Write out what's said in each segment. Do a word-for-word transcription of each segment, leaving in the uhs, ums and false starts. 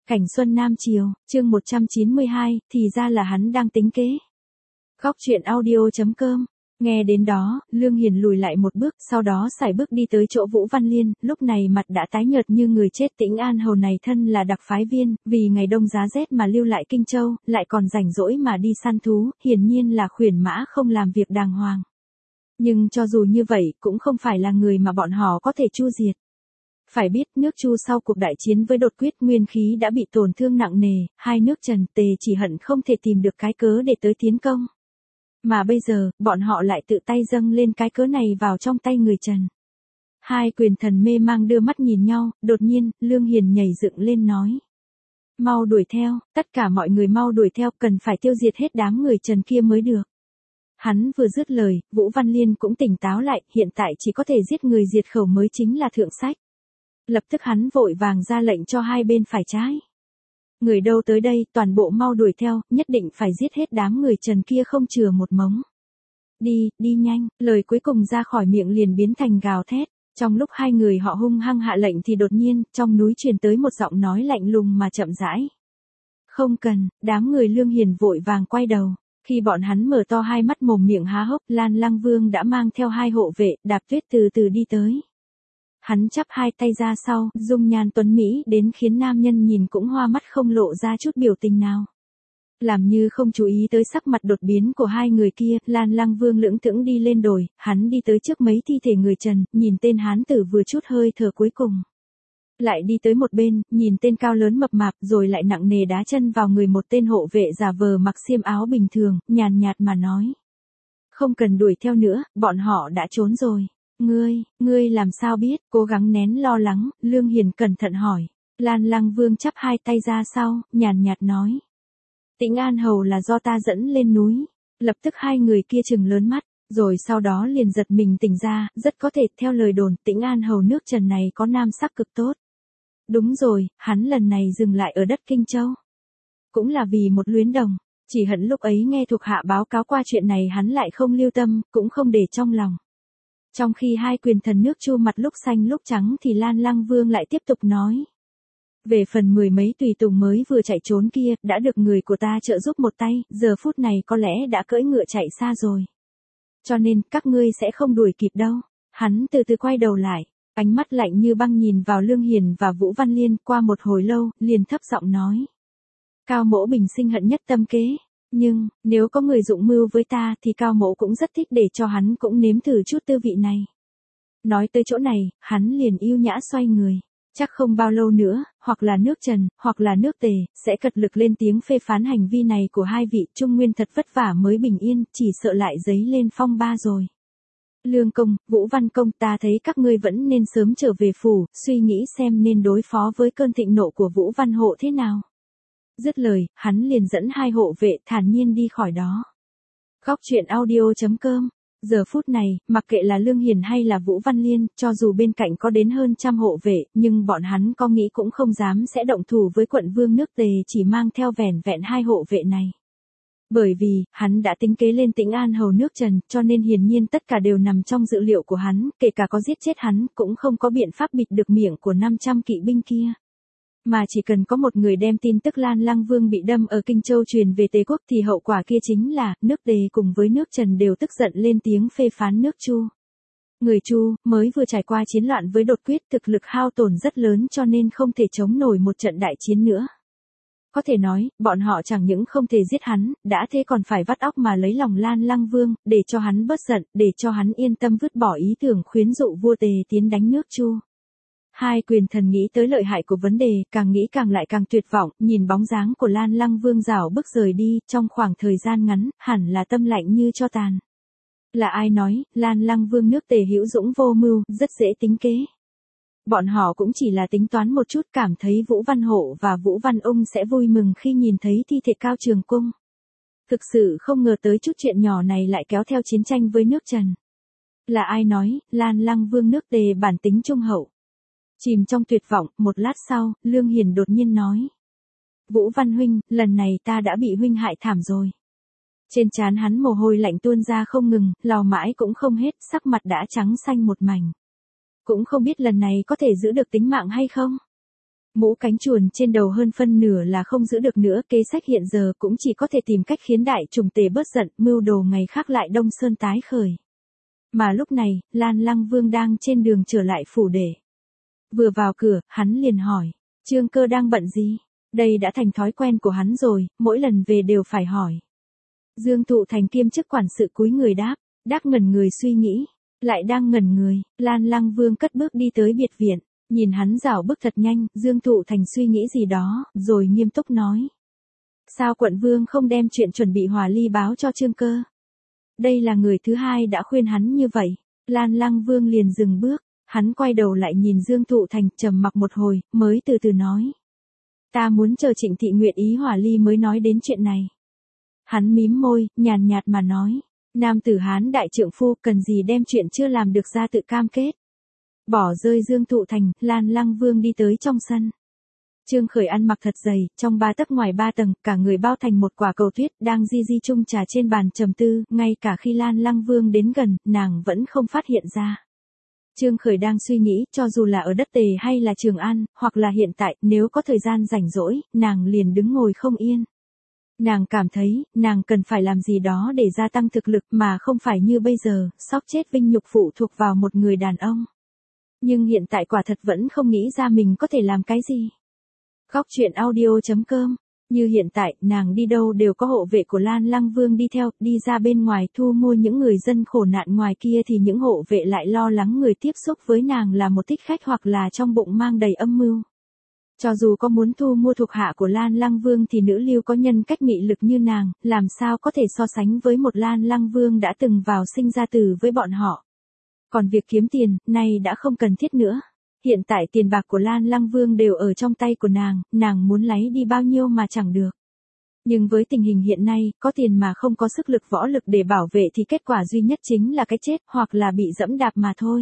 Cảnh Xuân Nam Chiều, chương một trăm chín mươi hai, thì ra là hắn đang tính kế. Góc truyện audio chấm com. Nghe đến đó, Lương Hiền lùi lại một bước, sau đó sải bước đi tới chỗ Vũ Văn Liên, lúc này mặt đã tái nhợt như người chết. Tĩnh An Hầu này thân là đặc phái viên, vì ngày đông giá rét mà lưu lại Kinh Châu, lại còn rảnh rỗi mà đi săn thú, hiển nhiên là khuyển mã không làm việc đàng hoàng. Nhưng cho dù như vậy, cũng không phải là người mà bọn họ có thể chu diệt. Phải biết, nước Chu sau cuộc đại chiến với Đột Quyết nguyên khí đã bị tổn thương nặng nề, hai nước Trần Tề chỉ hận không thể tìm được cái cớ để tới tiến công. Mà bây giờ, bọn họ lại tự tay dâng lên cái cớ này vào trong tay người Trần. Hai quyền thần mê mang đưa mắt nhìn nhau, đột nhiên, Lương Hiền nhảy dựng lên nói. Mau đuổi theo, tất cả mọi người mau đuổi theo, cần phải tiêu diệt hết đám người Trần kia mới được. Hắn vừa dứt lời, Vũ Văn Liên cũng tỉnh táo lại, hiện tại chỉ có thể giết người diệt khẩu mới chính là thượng sách. Lập tức hắn vội vàng ra lệnh cho hai bên phải trái. Người đâu tới đây, toàn bộ mau đuổi theo, nhất định phải giết hết đám người Trần kia không chừa một mống. Đi, đi nhanh, lời cuối cùng ra khỏi miệng liền biến thành gào thét. Trong lúc hai người họ hung hăng hạ lệnh thì đột nhiên, trong núi truyền tới một giọng nói lạnh lùng mà chậm rãi. Không cần, đám người Lương Hiền vội vàng quay đầu. Khi bọn hắn mở to hai mắt mồm miệng há hốc, Lan Lăng Vương đã mang theo hai hộ vệ, đạp tuyết từ từ đi tới. Hắn chắp hai tay ra sau, dung nhan tuấn Mỹ đến khiến nam nhân nhìn cũng hoa mắt không lộ ra chút biểu tình nào. Làm như không chú ý tới sắc mặt đột biến của hai người kia, Lan Lăng Vương lững thững đi lên đồi, hắn đi tới trước mấy thi thể người Trần, nhìn tên hán tử vừa chút hơi thở cuối cùng. Lại đi tới một bên, nhìn tên cao lớn mập mạp rồi lại nặng nề đá chân vào người một tên hộ vệ giả vờ mặc xiêm áo bình thường, nhàn nhạt mà nói. Không cần đuổi theo nữa, bọn họ đã trốn rồi. Ngươi, ngươi làm sao biết, cố gắng nén lo lắng, Lương Hiền cẩn thận hỏi. Lan Lăng Vương chắp hai tay ra sau, nhàn nhạt nói. Tĩnh An Hầu là do ta dẫn lên núi. Lập tức hai người kia trừng lớn mắt, rồi sau đó liền giật mình tỉnh ra, rất có thể theo lời đồn Tĩnh An Hầu nước Trần này có nam sắc cực tốt. Đúng rồi, hắn lần này dừng lại ở đất Kinh Châu. Cũng là vì một luyến đồng, chỉ hận lúc ấy nghe thuộc hạ báo cáo qua chuyện này hắn lại không lưu tâm, cũng không để trong lòng. Trong khi hai quyền thần nước Chu mặt lúc xanh lúc trắng thì Lan Lăng Vương lại tiếp tục nói. Về phần mười mấy tùy tùng mới vừa chạy trốn kia, đã được người của ta trợ giúp một tay, giờ phút này có lẽ đã cưỡi ngựa chạy xa rồi. Cho nên, các ngươi sẽ không đuổi kịp đâu. Hắn từ từ quay đầu lại, ánh mắt lạnh như băng nhìn vào Lương Hiền và Vũ Văn Liên, qua một hồi lâu, liền thấp giọng nói. Cao Mỗ bình sinh hận nhất tâm kế. Nhưng, nếu có người dụng mưu với ta thì Cao Mỗ cũng rất thích để cho hắn cũng nếm thử chút tư vị này. Nói tới chỗ này, hắn liền yêu nhã xoay người. Chắc không bao lâu nữa, hoặc là nước Trần, hoặc là nước Tề, sẽ cật lực lên tiếng phê phán hành vi này của hai vị Trung Nguyên thật vất vả mới bình yên, chỉ sợ lại dấy lên phong ba rồi. Lương Công, Vũ Văn Công, ta thấy các ngươi vẫn nên sớm trở về phủ, suy nghĩ xem nên đối phó với cơn thịnh nộ của Vũ Văn Hộ thế nào. Dứt lời, hắn liền dẫn hai hộ vệ thản nhiên đi khỏi đó. Góc truyện audio chấm com. Giờ phút này, mặc kệ là Lương Hiền hay là Vũ Văn Liên, cho dù bên cạnh có đến hơn trăm hộ vệ, nhưng bọn hắn có nghĩ cũng không dám sẽ động thủ với quận vương nước Tề chỉ mang theo vẻn vẹn hai hộ vệ này. Bởi vì, hắn đã tính kế lên Tĩnh An Hầu nước Trần, cho nên hiển nhiên tất cả đều nằm trong dự liệu của hắn, kể cả có giết chết hắn, cũng không có biện pháp bịt được miệng của năm trăm kỵ binh kia. Mà chỉ cần có một người đem tin tức Lan Lăng Vương bị đâm ở Kinh Châu truyền về Tề quốc thì hậu quả kia chính là, nước Tề cùng với nước Trần đều tức giận lên tiếng phê phán nước Chu. Người Chu, mới vừa trải qua chiến loạn với Đột Quyết, thực lực hao tổn rất lớn cho nên không thể chống nổi một trận đại chiến nữa. Có thể nói, bọn họ chẳng những không thể giết hắn, đã thế còn phải vắt óc mà lấy lòng Lan Lăng Vương, để cho hắn bớt giận, để cho hắn yên tâm vứt bỏ ý tưởng khuyến dụ vua Tề tiến đánh nước Chu. Hai quyền thần nghĩ tới lợi hại của vấn đề, càng nghĩ càng lại càng tuyệt vọng, nhìn bóng dáng của Lan Lăng Vương rảo bước rời đi, trong khoảng thời gian ngắn, hẳn là tâm lạnh như cho tàn. Là ai nói, Lan Lăng Vương nước Tề hữu dũng vô mưu, rất dễ tính kế. Bọn họ cũng chỉ là tính toán một chút, cảm thấy Vũ Văn Hộ và Vũ Văn Ung sẽ vui mừng khi nhìn thấy thi thể Cao Trường Cung. Thực sự không ngờ tới chút chuyện nhỏ này lại kéo theo chiến tranh với nước Trần. Là ai nói, Lan Lăng Vương nước Tề bản tính trung hậu. Chìm trong tuyệt vọng, một lát sau, Lương Hiền đột nhiên nói. Vũ Văn huynh, lần này ta đã bị huynh hại thảm rồi. Trên trán hắn mồ hôi lạnh tuôn ra không ngừng, lau mãi cũng không hết, sắc mặt đã trắng xanh một mảnh. Cũng không biết lần này có thể giữ được tính mạng hay không. Mũ cánh chuồn trên đầu hơn phân nửa là không giữ được nữa, kế sách hiện giờ cũng chỉ có thể tìm cách khiến đại trùng tề bớt giận, mưu đồ ngày khác lại Đông Sơn tái khởi. Mà lúc này, Lan Lăng Vương đang trên đường trở lại phủ để. Vừa vào cửa, hắn liền hỏi, Trương Cơ đang bận gì? Đây đã thành thói quen của hắn rồi, mỗi lần về đều phải hỏi. Dương Thụ Thành kiêm chức quản sự cúi người đáp, đáp ngẩn người suy nghĩ, lại đang ngẩn người, Lan Lăng Vương cất bước đi tới biệt viện, nhìn hắn rảo bước thật nhanh, Dương Thụ Thành suy nghĩ gì đó, rồi nghiêm túc nói. Sao quận vương không đem chuyện chuẩn bị hòa ly báo cho Trương Cơ? Đây là người thứ hai đã khuyên hắn như vậy, Lan Lăng Vương liền dừng bước, hắn quay đầu lại nhìn Dương Thụ Thành, trầm mặc một hồi, mới từ từ nói. Ta muốn chờ Trịnh Thị nguyện ý hòa ly mới nói đến chuyện này. Hắn mím môi, nhàn nhạt mà nói, nam tử Hán đại trượng phu cần gì đem chuyện chưa làm được ra tự cam kết. Bỏ rơi Dương Thụ Thành, Lan Lăng Vương đi tới trong sân. Trương Khởi ăn mặc thật dày, trong ba tấc ngoài ba tầng, cả người bao thành một quả cầu tuyết, đang di di chung trà trên bàn trầm tư, ngay cả khi Lan Lăng Vương đến gần, nàng vẫn không phát hiện ra. Trương Khởi đang suy nghĩ, cho dù là ở đất Tề hay là Trường An, hoặc là hiện tại, nếu có thời gian rảnh rỗi, nàng liền đứng ngồi không yên. Nàng cảm thấy, nàng cần phải làm gì đó để gia tăng thực lực mà không phải như bây giờ, sóc chết vinh nhục phụ thuộc vào một người đàn ông. Nhưng hiện tại quả thật vẫn không nghĩ ra mình có thể làm cái gì. Góc truyện audio chấm com. Như hiện tại, nàng đi đâu đều có hộ vệ của Lan Lăng Vương đi theo, đi ra bên ngoài thu mua những người dân khổ nạn ngoài kia thì những hộ vệ lại lo lắng người tiếp xúc với nàng là một thích khách hoặc là trong bụng mang đầy âm mưu. Cho dù có muốn thu mua thuộc hạ của Lan Lăng Vương thì nữ lưu có nhân cách mị lực như nàng, làm sao có thể so sánh với một Lan Lăng Vương đã từng vào sinh ra tử với bọn họ. Còn việc kiếm tiền, nay đã không cần thiết nữa. Hiện tại tiền bạc của Lan Lăng Vương đều ở trong tay của nàng, nàng muốn lấy đi bao nhiêu mà chẳng được. Nhưng với tình hình hiện nay, có tiền mà không có sức lực võ lực để bảo vệ thì kết quả duy nhất chính là cái chết hoặc là bị dẫm đạp mà thôi.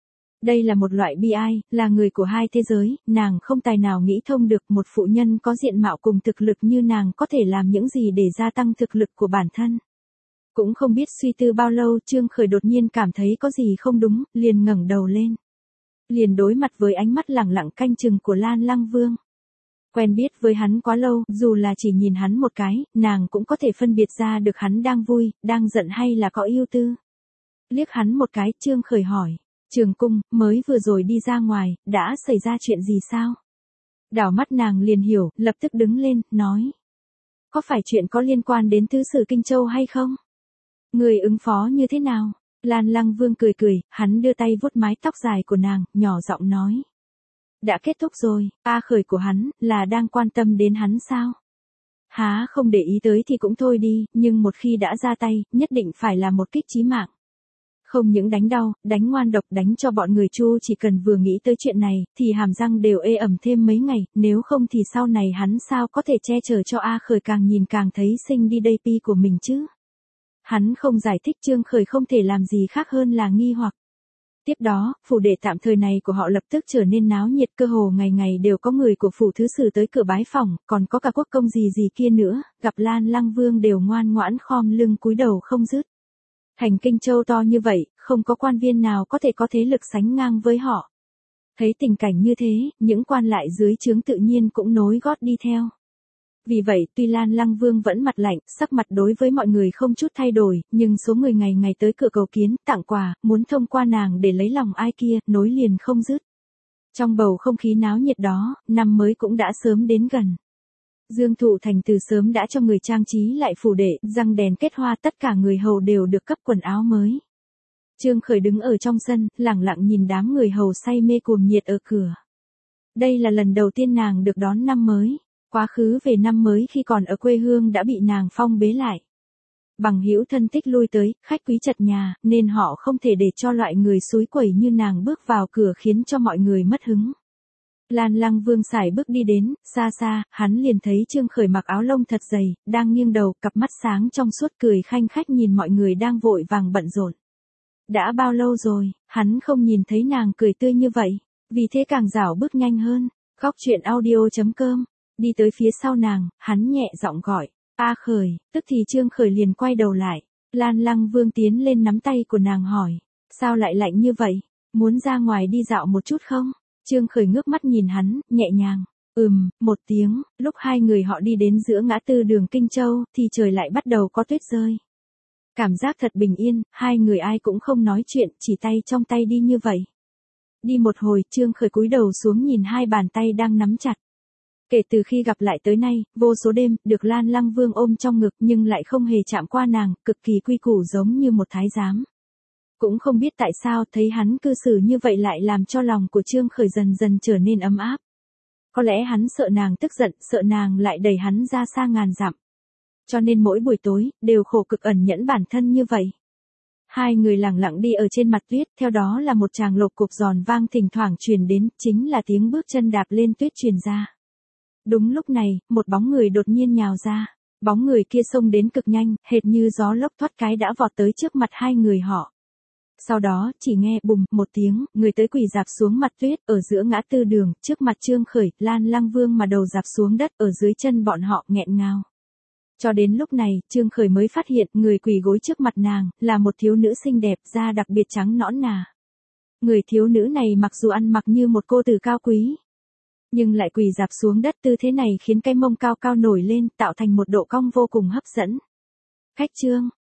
Đây là một loại bi ai, là người của hai thế giới, nàng không tài nào nghĩ thông được một phụ nhân có diện mạo cùng thực lực như nàng có thể làm những gì để gia tăng thực lực của bản thân. Cũng không biết suy tư bao lâu, Trương Khởi đột nhiên cảm thấy có gì không đúng, liền ngẩng đầu lên. Liền đối mặt với ánh mắt lẳng lặng canh chừng của Lan Lăng Vương. Quen biết với hắn quá lâu, dù là chỉ nhìn hắn một cái, nàng cũng có thể phân biệt ra được hắn đang vui, đang giận hay là có ưu tư. Liếc hắn một cái, Trương Khởi hỏi, Trường Cung, mới vừa rồi đi ra ngoài, đã xảy ra chuyện gì sao? Đảo mắt nàng liền hiểu, lập tức đứng lên, nói. Có phải chuyện có liên quan đến Thứ Sử Kinh Châu hay không? Người ứng phó như thế nào? Lan Lăng Vương cười cười, hắn đưa tay vuốt mái tóc dài của nàng, nhỏ giọng nói. Đã kết thúc rồi, A Khởi của hắn, là đang quan tâm đến hắn sao? Há không để ý tới thì cũng thôi đi, nhưng một khi đã ra tay, nhất định phải là một kích chí mạng. Không những đánh đau, đánh ngoan độc, đánh cho bọn người Chu chỉ cần vừa nghĩ tới chuyện này, thì hàm răng đều ê ẩm thêm mấy ngày, nếu không thì sau này hắn sao có thể che chở cho A Khởi càng nhìn càng thấy xinh đi đây pi của mình chứ? Hắn không giải thích, Trương Khởi không thể làm gì khác hơn là nghi hoặc. Tiếp đó, phủ đệ tạm thời này của họ lập tức trở nên náo nhiệt, cơ hồ ngày ngày đều có người của phủ thứ sử tới cửa bái phỏng, còn có cả quốc công gì gì kia nữa, gặp Lan Lăng Vương đều ngoan ngoãn khom lưng cúi đầu không dứt. Thành Kinh Châu to như vậy, không có quan viên nào có thể có thế lực sánh ngang với họ. Thấy tình cảnh như thế, những quan lại dưới trướng tự nhiên cũng nối gót đi theo. Vì vậy, tuy Lan Lăng Vương vẫn mặt lạnh, sắc mặt đối với mọi người không chút thay đổi, nhưng số người ngày ngày tới cửa cầu kiến, tặng quà, muốn thông qua nàng để lấy lòng ai kia, nối liền không dứt. Trong bầu không khí náo nhiệt đó, năm mới cũng đã sớm đến gần. Dương Thụ Thành từ sớm đã cho người trang trí lại phủ đệ, răng đèn kết hoa, tất cả người hầu đều được cấp quần áo mới. Trương Khởi đứng ở trong sân, lẳng lặng nhìn đám người hầu say mê cuồng nhiệt ở cửa. Đây là lần đầu tiên nàng được đón năm mới. Quá khứ về năm mới khi còn ở quê hương đã bị nàng phong bế lại. Bằng hữu thân thích lui tới, khách quý chật nhà, nên họ không thể để cho loại người xúi quẩy như nàng bước vào cửa khiến cho mọi người mất hứng. Lan Lăng Vương sải bước đi đến, xa xa, hắn liền thấy Trương Khởi mặc áo lông thật dày, đang nghiêng đầu, cặp mắt sáng trong suốt cười khanh khách nhìn mọi người đang vội vàng bận rộn. Đã bao lâu rồi, hắn không nhìn thấy nàng cười tươi như vậy, vì thế càng rảo bước nhanh hơn. Góc truyện audio chấm com. Đi tới phía sau nàng, hắn nhẹ giọng gọi, A Khởi, tức thì Trương Khởi liền quay đầu lại. Lan Lăng Vương tiến lên nắm tay của nàng hỏi, sao lại lạnh như vậy, muốn ra ngoài đi dạo một chút không? Trương Khởi ngước mắt nhìn hắn, nhẹ nhàng, Ừm, một tiếng, lúc hai người họ đi đến giữa ngã tư đường Kinh Châu, thì trời lại bắt đầu có tuyết rơi. Cảm giác thật bình yên, hai người ai cũng không nói chuyện, chỉ tay trong tay đi như vậy. Đi một hồi, Trương Khởi cúi đầu xuống nhìn hai bàn tay đang nắm chặt. Kể từ khi gặp lại tới nay, vô số đêm, được Lan Lăng Vương ôm trong ngực nhưng lại không hề chạm qua nàng, cực kỳ quy củ giống như một thái giám. Cũng không biết tại sao thấy hắn cư xử như vậy lại làm cho lòng của Trương Khởi dần dần trở nên ấm áp. Có lẽ hắn sợ nàng tức giận, sợ nàng lại đẩy hắn ra xa ngàn dặm. Cho nên mỗi buổi tối, đều khổ cực ẩn nhẫn bản thân như vậy. Hai người lặng lặng đi ở trên mặt tuyết, theo đó là một tràng lộc cục giòn vang thỉnh thoảng truyền đến, chính là tiếng bước chân đạp lên tuyết truyền ra. Đúng lúc này, một bóng người đột nhiên nhào ra. Bóng người kia xông đến cực nhanh, hệt như gió lốc thoát cái đã vọt tới trước mặt hai người họ. Sau đó, chỉ nghe bùm một tiếng, người tới quỳ dạp xuống mặt tuyết, ở giữa ngã tư đường, trước mặt Trương Khởi, Lan Lăng Vương mà đầu dạp xuống đất, ở dưới chân bọn họ nghẹn ngào. Cho đến lúc này, Trương Khởi mới phát hiện, người quỳ gối trước mặt nàng, là một thiếu nữ xinh đẹp, da đặc biệt trắng nõn nà. Người thiếu nữ này mặc dù ăn mặc như một cô tử cao quý, nhưng lại quỳ dạp xuống đất, tư thế này khiến cái mông cao cao nổi lên, tạo thành một độ cong vô cùng hấp dẫn. Khách Trương,